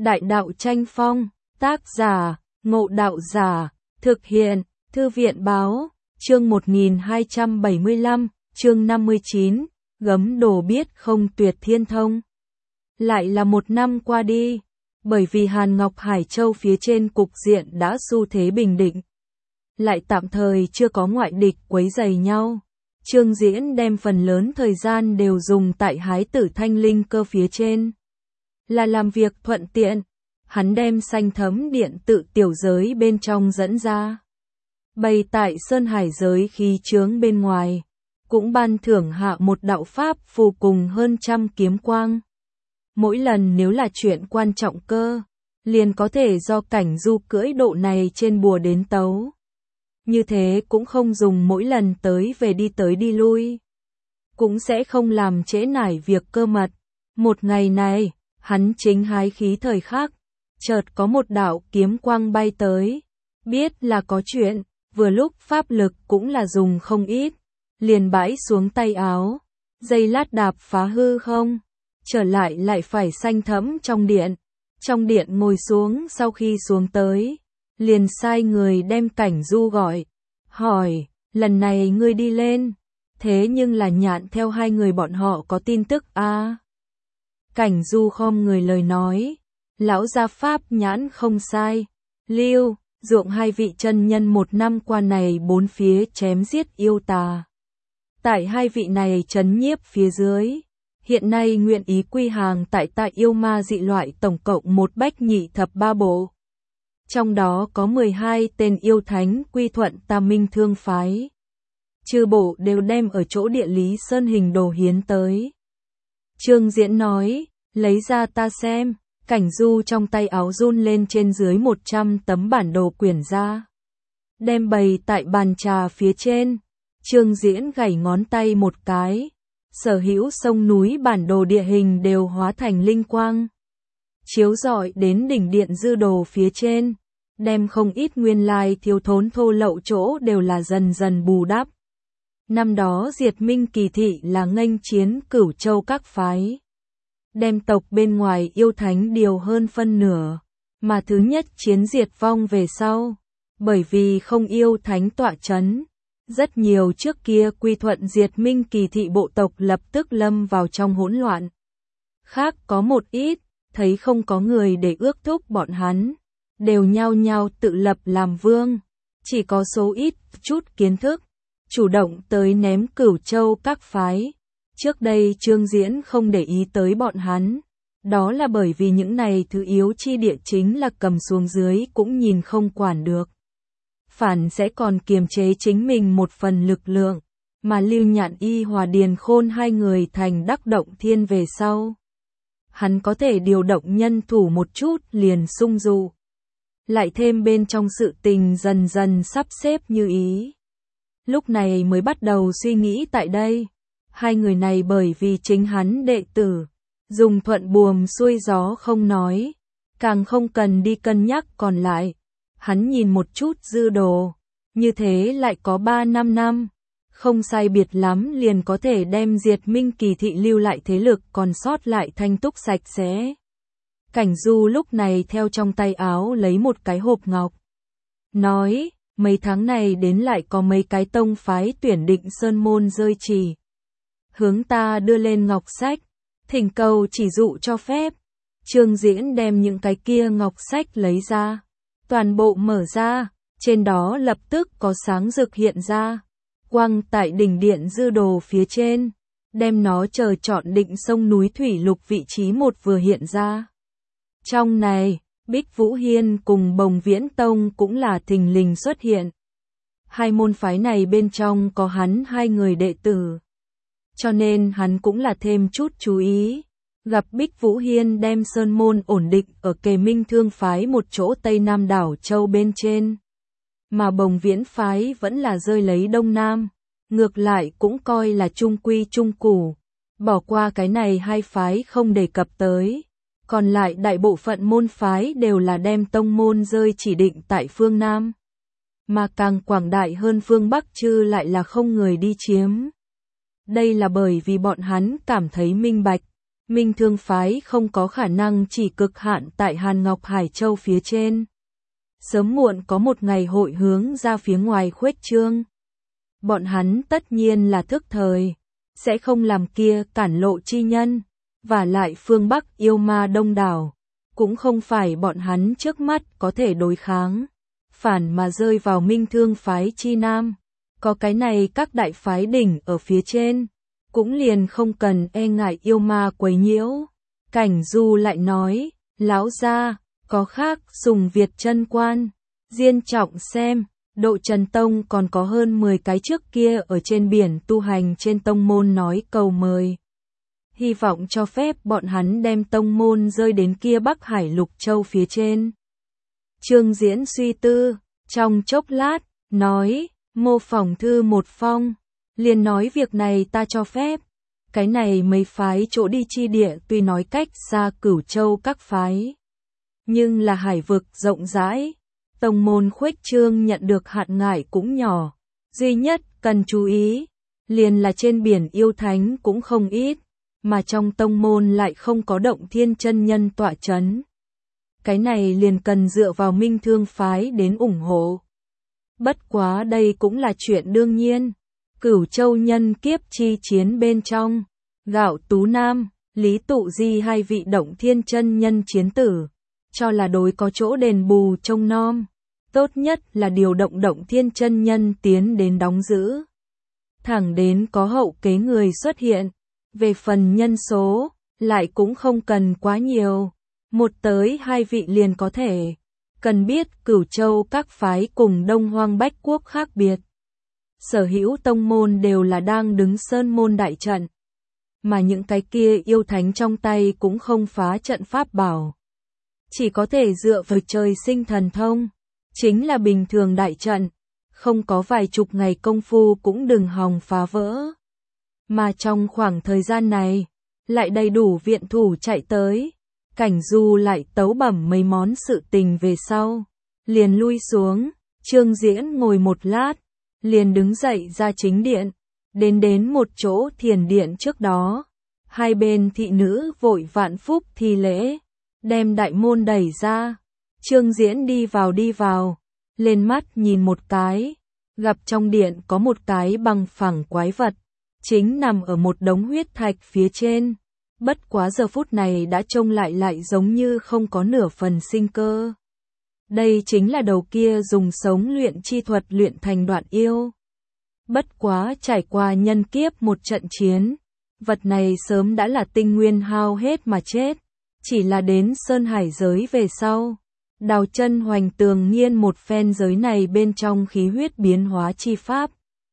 Đại đạo tranh phong, tác giả, Ngộ Đạo Giả, thực hiện, Thư viện báo, chương 1275, chương 59, gấm đồ biết không tuyệt thiên thông. Lại là một năm qua đi, bởi vì Hàn Ngọc Hải Châu phía trên cục diện đã xu thế bình định. Lại tạm thời chưa có ngoại địch quấy rầy nhau. Trương Diễn đem phần lớn thời gian đều dùng tại hái tử thanh linh cơ phía trên. Là làm việc thuận tiện, hắn đem xanh thấm điện tự tiểu giới bên trong dẫn ra. Bày tại sơn hải giới khí chướng bên ngoài, cũng ban thưởng hạ một đạo pháp phù cùng hơn 100 kiếm quang. Mỗi lần nếu là chuyện quan trọng cơ, liền có thể do Cảnh Du cưỡi độ này trên bùa đến tấu. Như thế cũng không dùng mỗi lần tới đi lui. Cũng sẽ không làm trễ nải việc cơ mật. Một ngày này, hắn chính hái khí thời khắc, chợt có một đạo kiếm quang bay tới. Biết là có chuyện, vừa lúc pháp lực cũng là dùng không ít, liền bãi xuống tay áo, giây lát đạp phá hư không, trở lại phải xanh thẫm trong điện. Trong điện ngồi xuống, sau khi xuống tới, liền sai người đem Cảnh Du gọi, hỏi, lần này ngươi đi lên, thế nhưng là nhạn theo hai người bọn họ có tin tức a? Cảnh Du khom người lời nói, lão gia pháp nhãn không sai, Lưu, Ruộng hai vị chân nhân một năm qua này bốn phía chém giết yêu tà. Tại hai vị này trấn nhiếp phía dưới, hiện nay nguyện ý quy hàng tại yêu ma dị loại tổng cộng một bách nhị thập ba bộ. Trong đó có 12 tên yêu thánh quy thuận Tam Minh Thương phái. Chư bộ đều đem ở chỗ địa lý sơn hình đồ hiến tới. Trương Diễn nói, lấy ra ta xem. Cảnh Du trong tay áo run lên trên dưới 100 tấm bản đồ quyển ra. Đem bày tại bàn trà phía trên. Trương Diễn gảy ngón tay một cái. Sở hữu sông núi bản đồ địa hình đều hóa thành linh quang. Chiếu rọi đến đỉnh điện dư đồ phía trên. Đem không ít nguyên lai thiếu thốn thô lậu chỗ đều là dần dần bù đắp. Năm đó diệt Minh Kỳ Thị là nghênh chiến Cửu Châu các phái. Đem tộc bên ngoài yêu thánh điều hơn phân nửa, mà thứ nhất chiến diệt vong về sau, bởi vì không yêu thánh tọa chấn, rất nhiều trước kia quy thuận diệt Minh Kỳ Thị bộ tộc lập tức lâm vào trong hỗn loạn. Khác có một ít, thấy không có người để ước thúc bọn hắn, đều nhao nhao tự lập làm vương, chỉ có số ít chút kiến thức, chủ động tới ném Cửu Châu các phái. Trước đây Trương Diễn không để ý tới bọn hắn, đó là bởi vì những này thứ yếu chi địa chính là cầm xuống dưới cũng nhìn không quản được. Phản sẽ còn kiềm chế chính mình một phần lực lượng, mà Lưu Nhạn Y Hòa Điền Khôn hai người thành đắc động thiên về sau. Hắn có thể điều động nhân thủ một chút liền sung dụ. Lại thêm bên trong sự tình dần dần sắp xếp như ý. Lúc này mới bắt đầu suy nghĩ tại đây. Hai người này bởi vì chính hắn đệ tử, dùng thuận buồm xuôi gió không nói, càng không cần đi cân nhắc còn lại. Hắn nhìn một chút dư đồ, như thế lại có 3-5 năm, không sai biệt lắm liền có thể đem diệt Minh Kỳ Thị lưu lại thế lực còn sót lại thanh túc sạch sẽ. Cảnh Du lúc này theo trong tay áo lấy một cái hộp ngọc, nói, mấy tháng này đến lại có mấy cái tông phái tuyển định sơn môn rơi chỉ. Hướng ta đưa lên ngọc sách, thỉnh cầu chỉ dụ cho phép. Trương Diễn đem những cái kia ngọc sách lấy ra, toàn bộ mở ra, trên đó lập tức có sáng rực hiện ra, quang tại đỉnh điện dư đồ phía trên, đem nó chờ chọn định sông núi thủy lục vị trí một vừa hiện ra. Trong này, Bích Vũ Hiên cùng Bồng Viễn Tông cũng là thình lình xuất hiện. Hai môn phái này bên trong có hắn hai người đệ tử. Cho nên hắn cũng là thêm chút chú ý, gặp Bích Vũ Hiên đem sơn môn ổn định ở kề Minh Thương phái một chỗ Tây Nam đảo châu bên trên. Mà Bồng Viễn phái vẫn là rơi lấy Đông Nam, ngược lại cũng coi là trung quy trung củ, bỏ qua cái này hai phái không đề cập tới. Còn lại đại bộ phận môn phái đều là đem tông môn rơi chỉ định tại phương Nam. Mà càng quảng đại hơn phương Bắc chứ lại là không người đi chiếm. Đây là bởi vì bọn hắn cảm thấy minh bạch, Minh Thương phái không có khả năng chỉ cực hạn tại Hàn Ngọc Hải Châu phía trên. Sớm muộn có một ngày hội hướng ra phía ngoài khuếch trương. Bọn hắn tất nhiên là thức thời, sẽ không làm kia cản lộ chi nhân, và lại phương Bắc yêu ma đông đảo, cũng không phải bọn hắn trước mắt có thể đối kháng, phản mà rơi vào Minh Thương phái chi nam. Có cái này các đại phái đỉnh ở phía trên, cũng liền không cần e ngại yêu ma quấy nhiễu. Cảnh Du lại nói, lão gia, có khác Sùng Việt chân quan, Diên trọng xem, Độ Trần Tông còn có hơn 10 cái trước kia ở trên biển tu hành trên tông môn nói cầu mời. Hy vọng cho phép bọn hắn đem tông môn rơi đến kia Bắc Hải Lục Châu phía trên. Trương Diễn suy tư, trong chốc lát, nói, mô phỏng thư một phong, liền nói việc này ta cho phép. Cái này mấy phái chỗ đi chi địa tuy nói cách xa Cửu Châu các phái, nhưng là hải vực rộng rãi, tông môn khuếch trương nhận được hạn ngại cũng nhỏ, duy nhất cần chú ý, liền là trên biển yêu thánh cũng không ít, mà trong tông môn lại không có Động Thiên chân nhân tọa chấn. Cái này liền cần dựa vào Minh Thương phái đến ủng hộ. Bất quá đây cũng là chuyện đương nhiên. Cửu Châu nhân kiếp chi chiến bên trong, Gạo Tú Nam, Lý Tụ Di hai vị Động Thiên chân nhân chiến tử, cho là đối có chỗ đền bù trông nom, tốt nhất là điều động Động Thiên chân nhân tiến đến đóng giữ. Thẳng đến có hậu kế người xuất hiện, về phần nhân số, lại cũng không cần quá nhiều, 1 tới 2 vị liền có thể. Cần biết Cửu Châu các phái cùng Đông Hoang Bách Quốc khác biệt. Sở hữu tông môn đều là đang đứng sơn môn đại trận, mà những cái kia yêu thánh trong tay cũng không phá trận pháp bảo. Chỉ có thể dựa vào trời sinh thần thông, chính là bình thường đại trận, không có vài chục ngày công phu cũng đừng hòng phá vỡ. Mà trong khoảng thời gian này, lại đầy đủ viện thủ chạy tới, Cảnh Du lại tấu bẩm mấy món sự tình về sau, liền lui xuống, Trương Diễn ngồi một lát, liền đứng dậy ra chính điện, đến một chỗ thiền điện trước đó, hai bên thị nữ vội vạn phúc thi lễ, đem đại môn đẩy ra, Trương Diễn đi vào, lên mắt nhìn một cái, gặp trong điện có một cái bằng phẳng quái vật, chính nằm ở một đống huyết thạch phía trên, bất quá giờ phút này đã trông lại giống như không có nửa phần sinh cơ. Đây chính là đầu kia dùng sống luyện chi thuật luyện thành đoạn yêu. Bất quá trải qua nhân kiếp một trận chiến, vật này sớm đã là tinh nguyên hao hết mà chết, chỉ là đến Sơn Hải giới về sau. Đào Chân hoành tường nghiên một phen giới này bên trong khí huyết biến hóa chi pháp.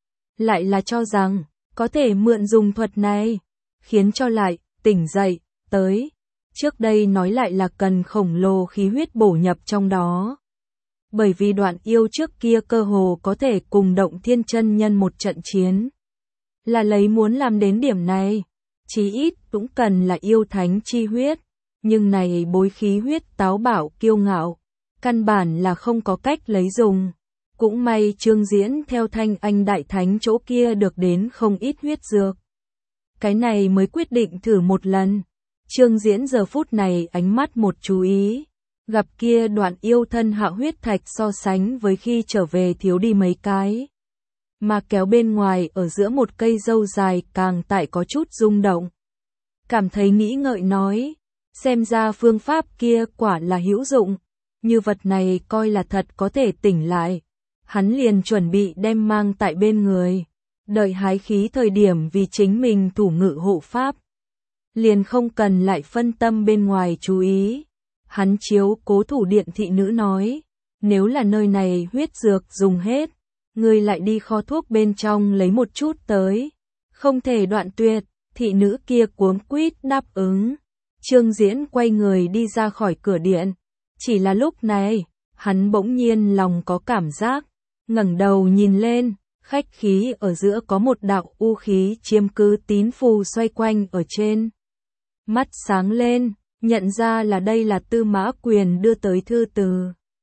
Lại là cho rằng, có thể mượn dùng thuật này, khiến cho lại, tỉnh dậy, tới. Trước đây nói lại là cần khổng lồ khí huyết bổ nhập trong đó. Bởi vì đoạn yêu trước kia cơ hồ có thể cùng Động Thiên chân nhân một trận chiến. Là lấy muốn làm đến điểm này, chí ít cũng cần là yêu thánh chi huyết. Nhưng này bối khí huyết táo bạo kiêu ngạo, căn bản là không có cách lấy dùng. Cũng may Trương Diễn theo Thanh Anh Đại Thánh chỗ kia được đến không ít huyết dược. Cái này mới quyết định thử một lần. Trương Diễn giờ phút này ánh mắt một chú ý, gặp kia đoạn yêu thân hạ huyết thạch so sánh với khi trở về thiếu đi mấy cái. Mà kéo bên ngoài ở giữa một cây dâu dài càng tại có chút rung động. Cảm thấy nghĩ ngợi nói, xem ra phương pháp kia quả là hữu dụng, như vật này coi là thật có thể tỉnh lại. Hắn liền chuẩn bị đem mang tại bên người, đợi hái khí thời điểm vì chính mình thủ ngự hộ pháp. Liền không cần lại phân tâm bên ngoài chú ý. Hắn chiếu cố thủ điện thị nữ nói, nếu là nơi này huyết dược dùng hết, ngươi lại đi kho thuốc bên trong lấy một chút tới. Không thể đoạn tuyệt, thị nữ kia cuống quýt đáp ứng. Trương Diễn quay người đi ra khỏi cửa điện. Chỉ là lúc này, hắn bỗng nhiên lòng có cảm giác, ngẩng đầu nhìn lên, khách khí ở giữa có một đạo u khí chiếm cứ tín phù xoay quanh ở trên. Mắt sáng lên, nhận ra là đây là Tư Mã Quyền đưa tới thư từ.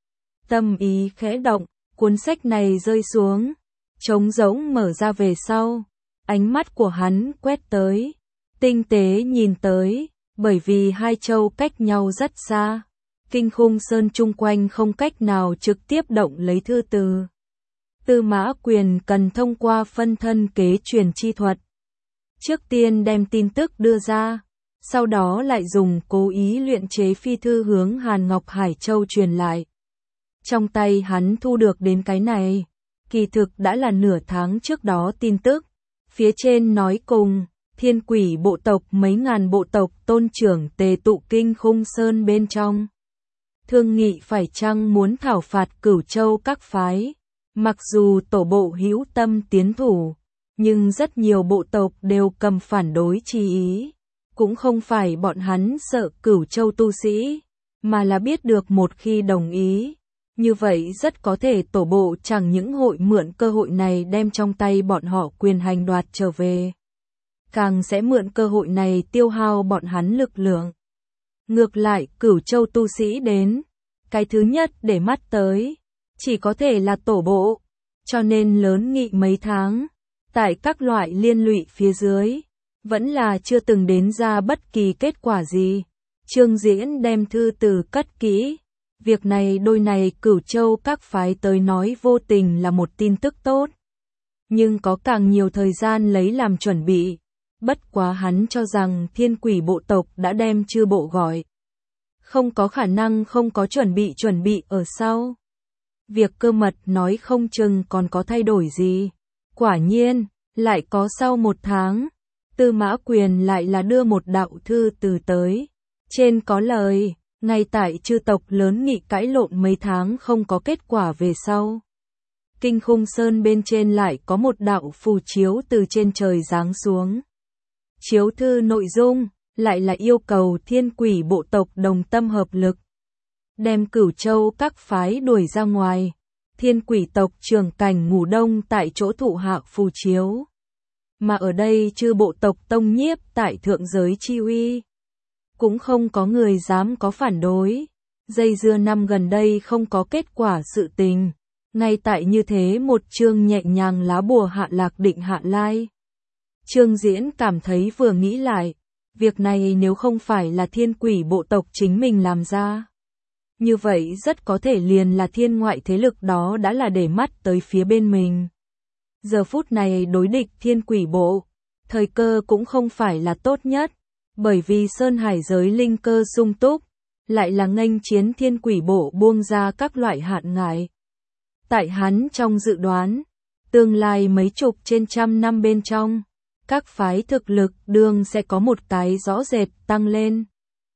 Tâm ý khẽ động, cuốn sách này rơi xuống, trống rỗng mở ra về sau, ánh mắt của hắn quét tới, tinh tế nhìn tới, Bởi vì hai châu cách nhau rất xa, Kinh Khung Sơn chung quanh không cách nào trực tiếp động lấy thư từ. Tư Mã Quyền cần thông qua phân thân kế truyền chi thuật. Trước tiên đem tin tức đưa ra, sau đó lại dùng cố ý luyện chế phi thư hướng Hàn Ngọc Hải Châu truyền lại. Trong tay hắn thu được đến cái này, kỳ thực đã là nửa tháng trước đó tin tức. Phía trên nói cùng, Thiên Quỷ bộ tộc mấy ngàn bộ tộc tôn trưởng tề tụ Kinh Khung Sơn bên trong. Thương nghị phải chăng muốn thảo phạt Cửu Châu các phái. Mặc dù tổ bộ hữu tâm tiến thủ, nhưng rất nhiều bộ tộc đều cầm phản đối chi ý. Cũng không phải bọn hắn sợ Cửu Châu tu sĩ, mà là biết được một khi đồng ý, như vậy rất có thể tổ bộ chẳng những hội mượn cơ hội này đem trong tay bọn họ quyền hành đoạt trở về, càng sẽ mượn cơ hội này tiêu hao bọn hắn lực lượng. Ngược lại Cửu Châu tu sĩ đến, cái thứ nhất để mắt tới, chỉ có thể là tổ bộ, cho nên lớn nghị mấy tháng, tại các loại liên lụy phía dưới, vẫn là chưa từng đến ra bất kỳ kết quả gì. Trương Diễn đem thư từ cất kỹ, việc này đôi này Cửu Châu các phái tới nói vô tình là một tin tức tốt, nhưng có càng nhiều thời gian lấy làm chuẩn bị. Bất quá hắn cho rằng Thiên Quỷ bộ tộc đã đem chư bộ gọi, không có khả năng không có chuẩn bị ở sau. Việc cơ mật nói không chừng còn có thay đổi gì. Quả nhiên, lại có sau một tháng, Tư Mã Quyền lại là đưa một đạo thư từ tới. Trên có lời, ngay tại chư tộc lớn nghị cãi lộn mấy tháng không có kết quả về sau. Kinh Khung Sơn bên trên lại có một đạo phù chiếu từ trên trời giáng xuống. Chiếu thư nội dung, lại là yêu cầu Thiên Quỷ bộ tộc đồng tâm hợp lực, đem Cửu Châu các phái đuổi ra ngoài. Thiên Quỷ tộc trưởng cảnh ngủ đông tại chỗ thụ hạ phù chiếu. Mà ở đây chư bộ tộc tông nhiếp tại thượng giới chi uy, cũng không có người dám có phản đối. Dây dưa năm gần đây không có kết quả sự tình, ngay tại như thế một chương nhẹ nhàng lá bùa hạ lạc định hạ lai. Trương Diễn cảm thấy vừa nghĩ lại, việc này nếu không phải là Thiên Quỷ bộ tộc chính mình làm ra, như vậy rất có thể liền là thiên ngoại thế lực đó đã là để mắt tới phía bên mình. Giờ phút này đối địch Thiên Quỷ bộ, thời cơ cũng không phải là tốt nhất, bởi vì Sơn Hải giới linh cơ sung túc, lại là nghênh chiến Thiên Quỷ bộ buông ra các loại hạn ngại. Tại hắn trong dự đoán, tương lai mấy chục trên trăm năm bên trong, các phái thực lực đương sẽ có một cái rõ rệt tăng lên.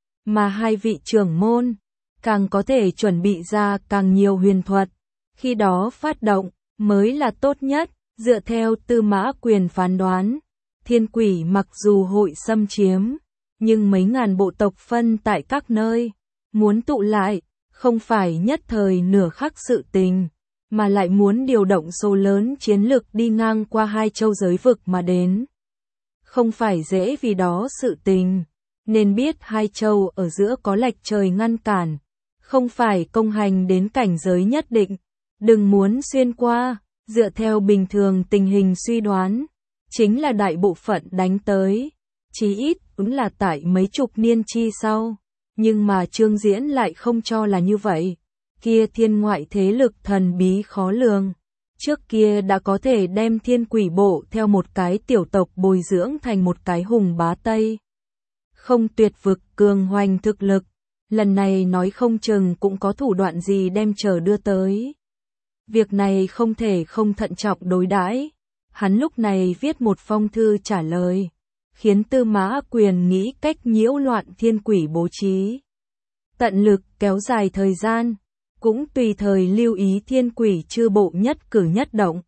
Mà hai vị trưởng môn, càng có thể chuẩn bị ra càng nhiều huyền thuật, khi đó phát động, mới là tốt nhất. Dựa theo Tư Mã Quyền phán đoán, Thiên Quỷ mặc dù hội xâm chiếm, nhưng mấy ngàn bộ tộc phân tại các nơi, muốn tụ lại, không phải nhất thời nửa khắc sự tình, mà lại muốn điều động số lớn chiến lực đi ngang qua hai châu giới vực mà đến. Không phải dễ vì đó sự tình, nên biết hai châu ở giữa có lệch trời ngăn cản, không phải công hành đến cảnh giới nhất định, đừng muốn xuyên qua. Dựa theo bình thường tình hình suy đoán, chính là đại bộ phận đánh tới, chí ít cũng là tại mấy chục niên chi sau, nhưng mà Trương Diễn lại không cho là như vậy. Kia thiên ngoại thế lực thần bí khó lường, trước kia đã có thể đem Thiên Quỷ bộ theo một cái tiểu tộc bồi dưỡng thành một cái hùng bá Tây. Không tuyệt vực cường hoành thực lực, lần này nói không chừng cũng có thủ đoạn gì đem chờ đưa tới. Việc này không thể không thận trọng đối đãi. Hắn lúc này viết một phong thư trả lời, khiến Tư Mã Quyền nghĩ cách nhiễu loạn Thiên Quỷ bố trí. Tận lực kéo dài thời gian, cũng tùy thời lưu ý Thiên Quỷ chư bộ nhất cử nhất động.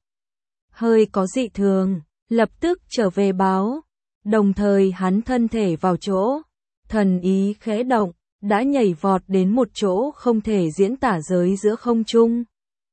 Hơi có dị thường, lập tức trở về báo. Đồng thời hắn thân thể vào chỗ, thần ý khẽ động, đã nhảy vọt đến một chỗ không thể diễn tả giới giữa không trung.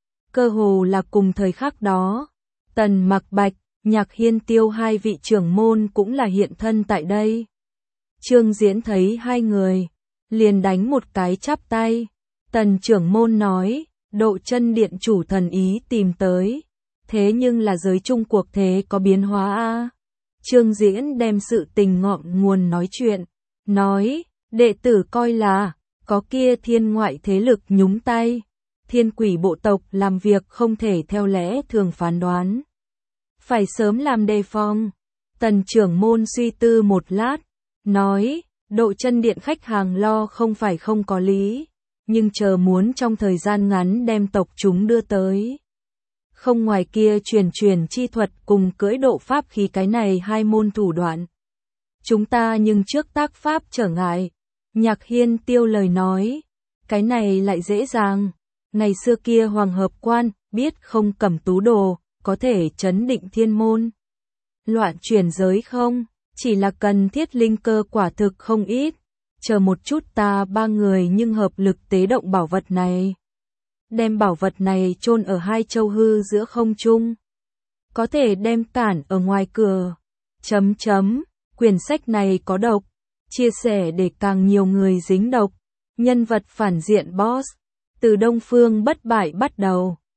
Cơ hồ là cùng thời khắc đó, Tần Mặc Bạch, Nhạc Hiên Tiêu hai vị trưởng môn cũng là hiện thân tại đây. Trương Diễn thấy hai người, liền đánh một cái chắp tay. Tần trưởng môn nói, Độ Chân điện chủ thần ý tìm tới, thế nhưng là giới chung cuộc thế có biến hóa a. Trương Diễn đem sự tình ngọn nguồn nói chuyện, nói, đệ tử coi là, có kia thiên ngoại thế lực nhúng tay, thiên quỷ bộ tộc làm việc không thể theo lẽ thường phán đoán. Phải sớm làm đề phòng. Tần trưởng môn suy tư một lát, nói, độ chân điện khách hàng lo không phải không có lý, nhưng chờ muốn trong thời gian ngắn đem tộc chúng đưa tới. Không ngoài kia truyền chi thuật cùng cưỡi độ pháp khí cái này hai môn thủ đoạn. Chúng ta nhưng trước tác pháp trở ngại. Nhạc Hiên tiêu lời nói, cái này lại dễ dàng. Ngày xưa kia Hoàng Hợp Quan, biết không Cẩm Tú Đồ, có thể chấn định thiên môn. Loạn chuyển giới không, chỉ là cần thiết linh cơ quả thực không ít. Chờ một chút ta ba người nhưng hợp lực tế động bảo vật này. Đem bảo vật này chôn ở hai châu hư giữa không trung. Có thể đem cản ở ngoài cửa. Quyển sách này có độc. Chia sẻ để càng nhiều người dính độc. Nhân vật phản diện boss. Từ Đông Phương bất bại bắt đầu.